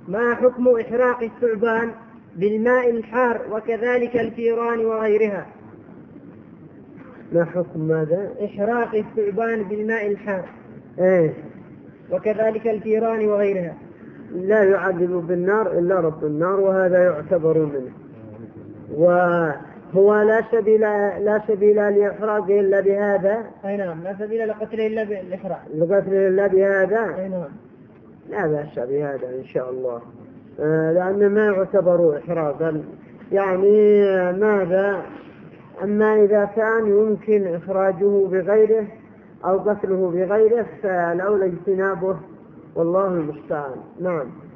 ما حكم إحراق الثعبان بالماء الحار وكذلك الفيران وغيرها؟ ما حكم ماذا؟ إحراق الثعبان بالماء الحار إيه؟ وكذلك الفيران وغيرها. لا يعذب بالنار إلا رب النار، وهذا يعتبر منه، وهو لا سبيل لإحراقه إلا بهذا. أي نعم، لا سبيل لقتله إلا بالإحراق. لقتله إلا بهذا. أي نعم. لا بأس بهذا إن شاء الله، لأن ما يعتبر إحراقا يعني ماذا. أما إذا كان يمكن إخراجه بغيره أو قتله بغيره فالأولى اجتنابه، والله المستعان. نعم.